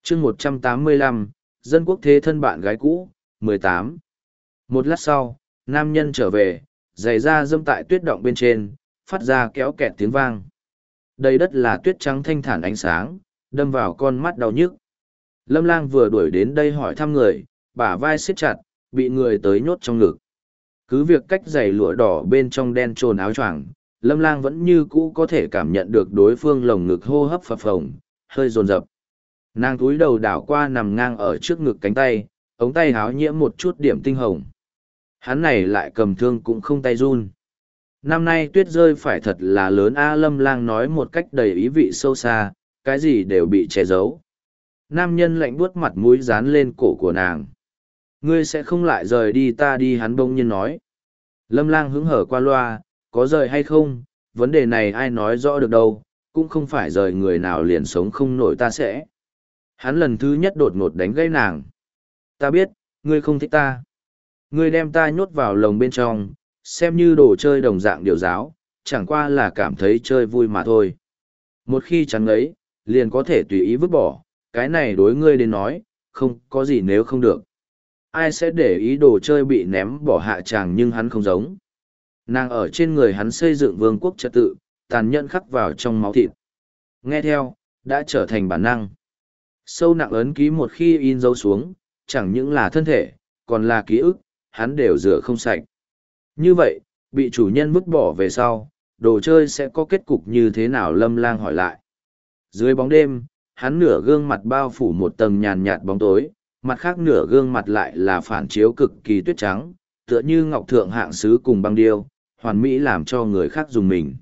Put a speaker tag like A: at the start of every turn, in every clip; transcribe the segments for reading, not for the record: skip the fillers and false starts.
A: chương 185, dân quốc thế thân bạn gái cũ, 18. Một lát sau, nam nhân trở về, giày da dâm tại tuyết động bên trên, phát ra kéo kẹt tiếng vang. Đầy đất là tuyết trắng thanh thản ánh sáng, đâm vào con mắt đau nhức. Lâm Lang vừa đuổi đến đây hỏi thăm người, bả vai siết chặt, bị người tới nhốt trong ngực. Cứ việc cách giày lụa đỏ bên trong đen trồn áo choàng, Lâm Lang vẫn như cũ có thể cảm nhận được đối phương lồng ngực hô hấp phập phồng, hơi dồn dập. Nàng cúi đầu đảo qua nằm ngang ở trước ngực cánh tay, ống tay háo nhiễm một chút điểm tinh hồng. Hắn này lại cầm thương cũng không tay run. Năm nay tuyết rơi phải thật là lớn a. Lâm Lang nói một cách đầy ý vị sâu xa, cái gì đều bị che giấu. Nam nhân lạnh buốt mặt mũi dán lên cổ của nàng. Ngươi sẽ không lại rời đi ta đi, hắn bỗng nhiên nói. Lâm Lang hứng hở qua loa, có rời hay không, vấn đề này ai nói rõ được đâu, cũng không phải rời người nào liền sống không nổi ta sẽ. Hắn lần thứ nhất đột ngột đánh gây nàng. Ta biết, ngươi không thích ta. Ngươi đem ta nhốt vào lồng bên trong, xem như đồ chơi đồng dạng điều giáo, chẳng qua là cảm thấy chơi vui mà thôi. Một khi chẳng ấy, liền có thể tùy ý vứt bỏ, cái này đối ngươi đến nói, không có gì nếu không được. Ai sẽ để ý đồ chơi bị ném bỏ hạ tràng, nhưng hắn không giống. Nàng ở trên người hắn xây dựng vương quốc trật tự, tàn nhẫn khắc vào trong máu thịt. Nghe theo, đã trở thành bản năng. Sâu nặng ấn ký một khi in dấu xuống, chẳng những là thân thể, còn là ký ức, hắn đều rửa không sạch. Như vậy, bị chủ nhân vứt bỏ về sau, đồ chơi sẽ có kết cục như thế nào? Lâm Lang hỏi lại. Dưới bóng đêm, hắn nửa gương mặt bao phủ một tầng nhàn nhạt bóng tối, mặt khác nửa gương mặt lại là phản chiếu cực kỳ tuyết trắng, tựa như ngọc thượng hạng sứ cùng băng điêu, hoàn mỹ làm cho người khác dùng mình.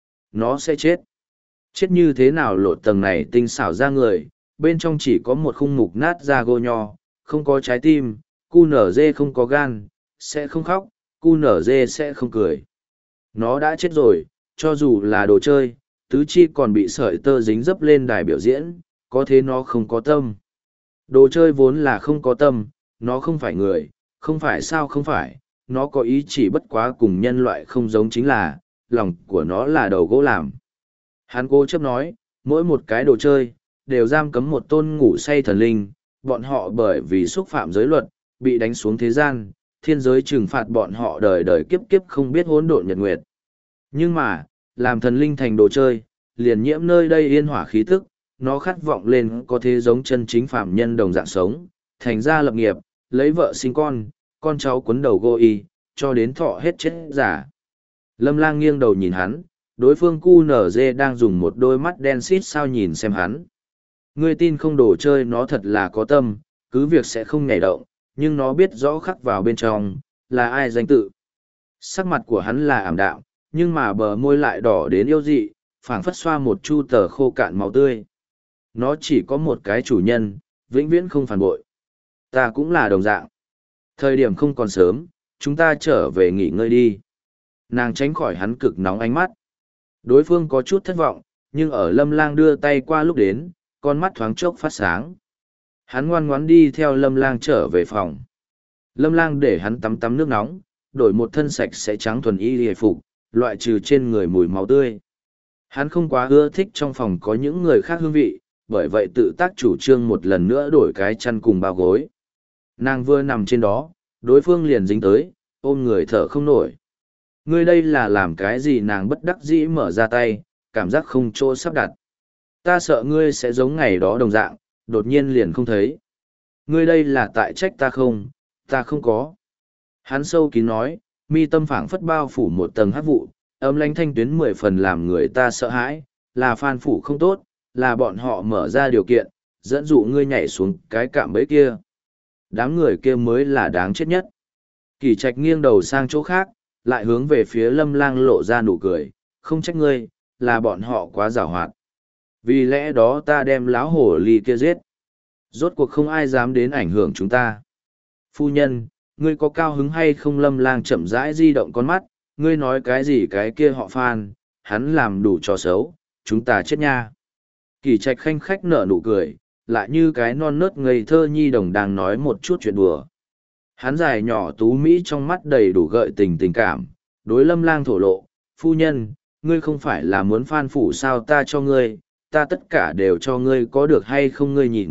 A: Nó sẽ chết. Chết như thế nào? Lột tầng này tinh xảo ra người, bên trong chỉ có một khung mục nát da gô nho, không có trái tim, cu nở dê không có gan, sẽ không khóc, cu nở dê sẽ không cười. Nó đã chết rồi, cho dù là đồ chơi, tứ chi còn bị sợi tơ dính dấp lên đài biểu diễn, có thế nó không có tâm. Đồ chơi vốn là không có tâm, nó không phải người, không phải sao không phải, nó có ý chỉ bất quá cùng nhân loại không giống, chính là, lòng của nó là đầu gỗ làm. Hắn cố chấp nói, mỗi một cái đồ chơi, đều giam cấm một tôn ngủ say thần linh, bọn họ bởi vì xúc phạm giới luật, bị đánh xuống thế gian, thiên giới trừng phạt bọn họ đời đời kiếp kiếp không biết hỗn độn nhật nguyệt. Nhưng mà, làm thần linh thành đồ chơi, liền nhiễm nơi đây yên hỏa khí tức, nó khát vọng lên có thế giống chân chính phạm nhân đồng dạng sống, thành ra lập nghiệp, lấy vợ sinh con cháu quấn đầu gô y, cho đến thọ hết chết giả. Lâm Lang nghiêng đầu nhìn hắn, đối phương cu nở dê đang dùng một đôi mắt đen xít sao nhìn xem hắn. Ngươi tin không? đồ chơi nó thật là có tâm, cứ việc sẽ không nhảy động, nhưng nó biết rõ khắc vào bên trong, là ai danh tự. Sắc mặt của hắn là ảm đạm, nhưng mà bờ môi lại đỏ đến yêu dị, phảng phất xoa một chu tờ khô cạn máu tươi. Nó chỉ có một cái chủ nhân, vĩnh viễn không phản bội. Ta cũng là đồng dạng. Thời điểm không còn sớm, chúng ta trở về nghỉ ngơi đi. Nàng tránh khỏi hắn cực nóng ánh mắt. Đối phương có chút thất vọng, nhưng ở Lâm Lang đưa tay qua lúc đến, con mắt thoáng chốc phát sáng. Hắn ngoan ngoãn đi theo Lâm Lang trở về phòng. Lâm Lang để hắn tắm nước nóng, đổi một thân sạch sẽ trắng thuần y hề phục, loại trừ trên người mùi máu tươi. Hắn không quá ưa thích trong phòng có những người khác hương vị, bởi vậy tự tác chủ trương một lần nữa đổi cái chăn cùng bao gối. Nàng vừa nằm trên đó, đối phương liền dính tới, ôm người thở không nổi. Ngươi đây là làm cái gì? Nàng bất đắc dĩ mở ra tay, cảm giác không chỗ sắp đặt. Ta sợ ngươi sẽ giống ngày đó đồng dạng, đột nhiên liền không thấy. Ngươi đây là tại trách ta không? Ta không có. Hắn sâu kín nói, mi tâm phảng phất bao phủ một tầng hắc vụ, âm lãnh thanh tuyến 10 phần làm người ta sợ hãi, là phan phủ không tốt, là bọn họ mở ra điều kiện, dẫn dụ ngươi nhảy xuống cái cạm bẫy kia. Đám người kia mới là đáng chết nhất. Kỳ Trạch nghiêng đầu sang chỗ khác, lại hướng về phía Lâm Lang lộ ra nụ cười, không trách ngươi, là bọn họ quá giàu hoạt. Vì lẽ đó ta đem lão hổ ly kia giết. Rốt cuộc không ai dám đến ảnh hưởng chúng ta. Phu nhân, ngươi có cao hứng hay không? Lâm Lang chậm rãi di động con mắt, ngươi nói cái gì? Cái kia họ Phan, hắn làm đủ trò xấu, chúng ta chết nha. Kỳ Trạch khanh khách nở nụ cười, lại như cái non nớt ngây thơ nhi đồng đang nói một chút chuyện đùa. Hắn dài nhỏ tú mỹ trong mắt đầy đủ gợi tình cảm, đối Lâm Lang thổ lộ, phu nhân, ngươi không phải là muốn Phan phủ sao? Ta cho ngươi, ta tất cả đều cho ngươi, có được hay không? Ngươi nhìn,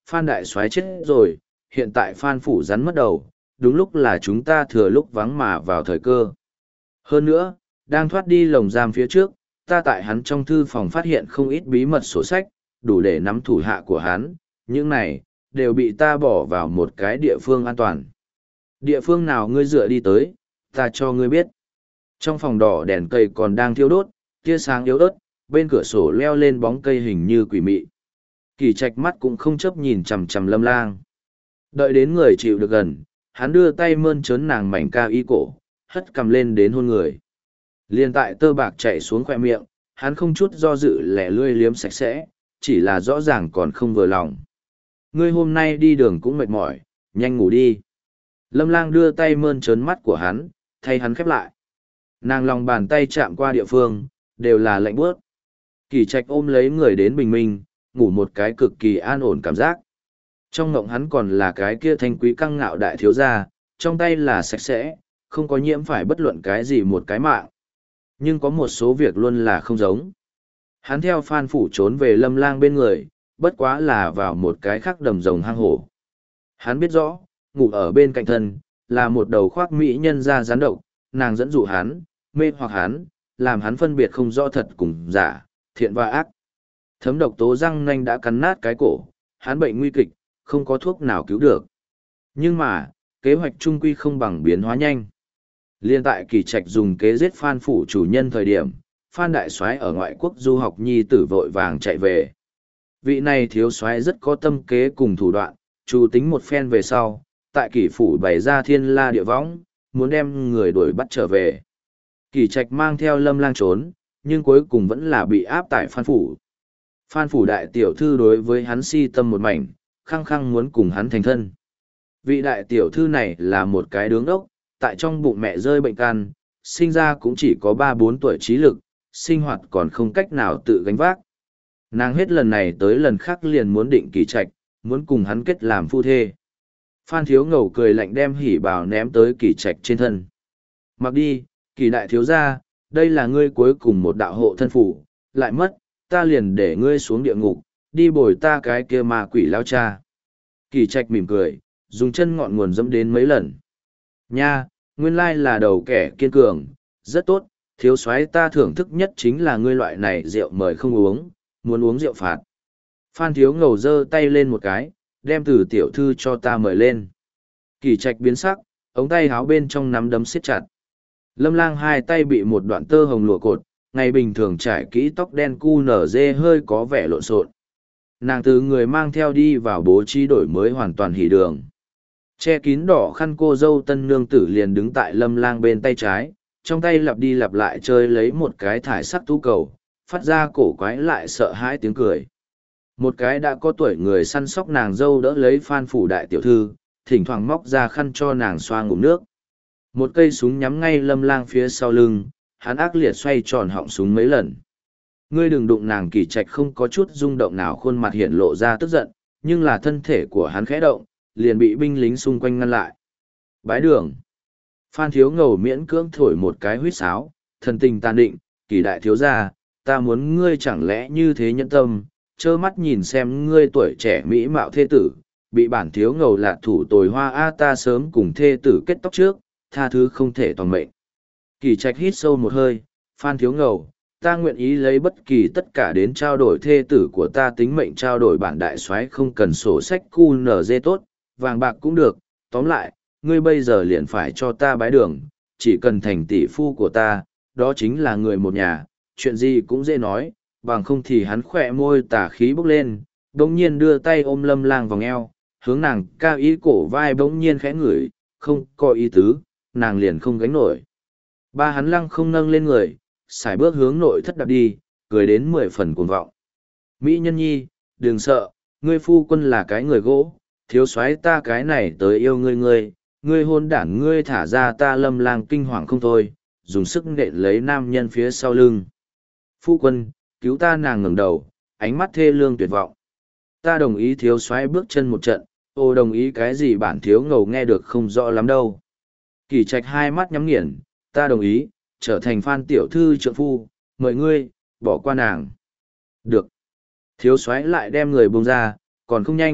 A: Phan đại soái chết rồi, hiện tại Phan phủ rắn mất đầu, đúng lúc là chúng ta thừa lúc vắng mà vào thời cơ. Hơn nữa, đang thoát đi lồng giam phía trước, ta tại hắn trong thư phòng phát hiện không ít bí mật sổ sách, đủ để nắm thủ hạ của hắn, những này, đều bị ta bỏ vào một cái địa phương an toàn. Địa phương nào ngươi dựa đi tới, ta cho ngươi biết. Trong phòng đỏ đèn cây còn đang thiêu đốt, tia sáng yếu ớt, bên cửa sổ leo lên bóng cây hình như quỷ mị. Kỳ Trạch mắt cũng không chấp nhìn chằm chằm Lâm Lang. Đợi đến người chịu được gần, hắn đưa tay mơn trớn nàng mảnh cao y cổ, hất cầm lên đến hôn người. Liên tại tơ bạc chạy xuống khoe miệng, hắn không chút do dự lẻ lươi liếm sạch sẽ, chỉ là rõ ràng còn không vừa lòng. Ngươi hôm nay đi đường cũng mệt mỏi, nhanh ngủ đi. Lâm Lang đưa tay mơn trớn mắt của hắn, thay hắn khép lại. Nàng lòng bàn tay chạm qua địa phương, đều là lạnh buốt. Kỳ Trạch ôm lấy người đến bình minh, ngủ một cái cực kỳ an ổn cảm giác. Trong ngộng hắn còn là cái kia thanh quý căng ngạo đại thiếu gia, trong tay là sạch sẽ, không có nhiễm phải bất luận cái gì một cái mạng. Nhưng có một số việc luôn là không giống. Hắn theo Phan phủ trốn về Lâm Lang bên người, bất quá là vào một cái khác đầm rồng hang hổ. Hắn biết rõ, ngủ ở bên cạnh thân, là một đầu khoác mỹ nhân ra rắn độc, nàng dẫn dụ hắn, mê hoặc hắn, làm hắn phân biệt không rõ thật cùng giả, thiện và ác. Thấm độc tố răng nanh đã cắn nát cái cổ, hắn bệnh nguy kịch, không có thuốc nào cứu được. Nhưng mà, kế hoạch trung quy không bằng biến hóa nhanh. Liên tại Kỳ Trạch dùng kế giết Phan phủ chủ nhân thời điểm, Phan đại soái ở ngoại quốc du học nhi tử vội vàng chạy về. Vị này thiếu soái rất có tâm kế cùng thủ đoạn, chủ tính một phen về sau, tại Kỳ phủ bày ra thiên la địa võng, muốn đem người đuổi bắt trở về. Kỳ Trạch mang theo Lâm Lang trốn, nhưng cuối cùng vẫn là bị áp tại Phan phủ. Phan phủ đại tiểu thư đối với hắn si tâm một mảnh, khăng khăng muốn cùng hắn thành thân. Vị đại tiểu thư này là một cái đứng đốc, tại trong bụng mẹ rơi bệnh can, sinh ra cũng chỉ có 3-4 tuổi trí lực, sinh hoạt còn không cách nào tự gánh vác. Nàng hết lần này tới lần khác liền muốn định Kỳ Trạch, muốn cùng hắn kết làm phu thê. Phan Thiếu Ngầu cười lạnh đem hỉ bào ném tới Kỳ Trạch trên thân. Mặc đi, Kỳ đại thiếu gia, đây là ngươi cuối cùng một đạo hộ thân phủ, lại mất, ta liền để ngươi xuống địa ngục, đi bồi ta cái kia ma quỷ lao cha. Kỳ Trạch mỉm cười, dùng chân ngọn nguồn dẫm đến mấy lần. Nha, nguyên lai là đầu kẻ kiên cường, rất tốt, thiếu soái ta thưởng thức nhất chính là ngươi loại này rượu mời không uống, muốn uống rượu phạt. Phan Thiếu Ngầu giơ tay lên một cái, đem từ tiểu thư cho ta mời lên. Kỳ Trạch biến sắc, ống tay háo bên trong nắm đấm siết chặt. Lâm Lang hai tay bị một đoạn tơ hồng lụa cột, ngày bình thường trải kỹ tóc đen cu nở dê hơi có vẻ lộn xộn. Nàng từ người mang theo đi vào bố trí đổi mới hoàn toàn hỉ đường. Che kín đỏ khăn cô dâu tân nương tử liền đứng tại Lâm Lang bên tay trái, trong tay lặp đi lặp lại chơi lấy một cái thải sắc tú cầu, phát ra cổ quái lại sợ hãi tiếng cười. Một cái đã có tuổi người săn sóc nàng dâu đỡ lấy Phan phủ đại tiểu thư, thỉnh thoảng móc ra khăn cho nàng xoa ngụm nước. Một cây súng nhắm ngay Lâm Lang phía sau lưng, hắn ác liệt xoay tròn họng súng mấy lần. Ngươi đừng đụng nàng. Kỳ Trạch không có chút rung động nào, khuôn mặt hiện lộ ra tức giận, nhưng là thân thể của hắn khẽ động, liền bị binh lính xung quanh ngăn lại. Bái đường. Phan Thiếu Ngầu miễn cưỡng thổi một cái huýt sáo, thần tình tàn định, Kỳ đại thiếu gia, ta muốn ngươi chẳng lẽ như thế nhẫn tâm, trơ mắt nhìn xem ngươi tuổi trẻ mỹ mạo thê tử, bị bản Thiếu Ngầu lạt thủ tồi hoa a, ta sớm cùng thê tử kết tóc trước, tha thứ không thể toàn mệnh. Kỳ Trạch hít sâu một hơi, Phan Thiếu Ngầu, ta nguyện ý lấy bất kỳ tất cả đến trao đổi thê tử của ta tính mệnh, trao đổi bản đại soái không cần sổ sách QNZ tốt, vàng bạc cũng được, tóm lại, ngươi bây giờ liền phải cho ta bái đường, chỉ cần thành tỷ phu của ta, đó chính là người một nhà, chuyện gì cũng dễ nói, bằng không thì hắn khỏe môi tà khí bốc lên, bỗng nhiên đưa tay ôm Lâm Lang vòng eo, hướng nàng cao ý cổ vai bỗng nhiên khẽ ngửi, không có ý tứ, nàng liền không gánh nổi. Ba hắn lăng không nâng lên người, sải bước hướng nội thất đạp đi, cười đến 10 phần cuồng vọng. Mỹ nhân nhi, đừng sợ, ngươi phu quân là cái người gỗ, thiếu soái ta cái này tới yêu ngươi hôn đản ngươi thả ra ta. Lâm Lang kinh hoàng không thôi, dùng sức nện lấy nam nhân phía sau lưng. Phu quân, cứu ta. Nàng ngẩng đầu, ánh mắt thê lương tuyệt vọng. Ta đồng ý. Thiếu soái bước chân một trận, ô đồng ý cái gì? Bản Thiếu Ngầu nghe được không rõ lắm đâu. Kỳ Trạch hai mắt nhắm nghiền, ta đồng ý, trở thành Phan tiểu thư trượng phu, mời ngươi, bỏ qua nàng. Được. Thiếu soái lại đem người buông ra, còn không nhanh,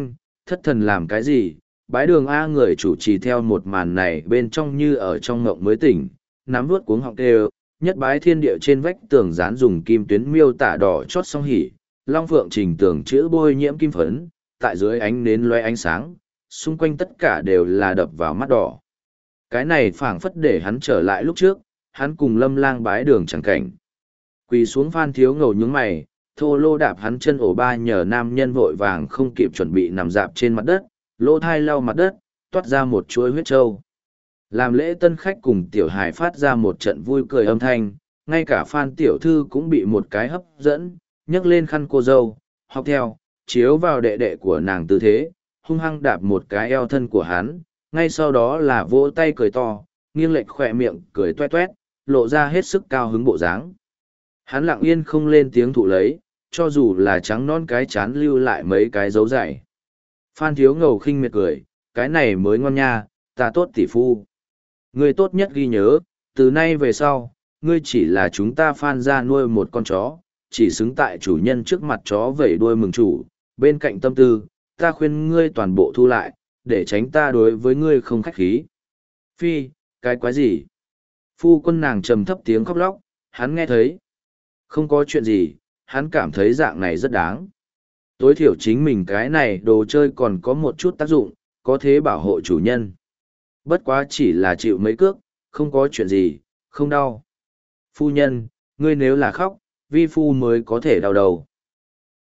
A: thất thần làm cái gì? Bái đường A người chủ trì theo một màn này bên trong như ở trong ngộng mới tỉnh, nắm vuốt cuống họng kêu, nhất bái thiên địa trên vách tường dán dùng kim tuyến miêu tả đỏ chót song hỉ, long phượng trình tường chữ bôi nhiễm kim phấn, tại dưới ánh nến loe ánh sáng, xung quanh tất cả đều là đập vào mắt đỏ. Cái này phảng phất để hắn trở lại lúc trước, hắn cùng Lâm Lang bái đường chẳng cảnh. Quỳ xuống Phan Thiếu Ngầu nhướng mày, thô lô đạp hắn chân ổ ba nhờ nam nhân vội vàng không kịp chuẩn bị nằm dạp trên mặt đất, lỗ thai lau mặt đất, toát ra một chuỗi huyết trâu. Làm lễ tân khách cùng tiểu hải phát ra một trận vui cười âm thanh, ngay cả Phan tiểu thư cũng bị một cái hấp dẫn, nhấc lên khăn cô dâu, học theo, chiếu vào đệ đệ của nàng tư thế, hung hăng đạp một cái eo thân của hắn, ngay sau đó là vỗ tay cười to, nghiêng lệch khỏe miệng cười toét toét, lộ ra hết sức cao hứng bộ dáng. Hắn lặng yên không lên tiếng thụ lấy, cho dù là trắng non cái chán lưu lại mấy cái dấu dày. Phan Thiếu Ngầu khinh miệt cười, cái này mới ngon nha, ta tốt tỷ phu. Ngươi tốt nhất ghi nhớ, từ nay về sau, ngươi chỉ là chúng ta Phan ra nuôi một con chó, chỉ xứng tại chủ nhân trước mặt chó vẩy đuôi mừng chủ, bên cạnh tâm tư, ta khuyên ngươi toàn bộ thu lại, để tránh ta đối với ngươi không khách khí. Phi, cái quái gì? Phu quân nàng trầm thấp tiếng khóc lóc, hắn nghe thấy. Không có chuyện gì, hắn cảm thấy dạng này rất đáng. Tối thiểu chính mình cái này đồ chơi còn có một chút tác dụng, có thế bảo hộ chủ nhân. Bất quá chỉ là chịu mấy cước, không có chuyện gì, không đau. Phu nhân, ngươi nếu là khóc, vi phu mới có thể đau đầu.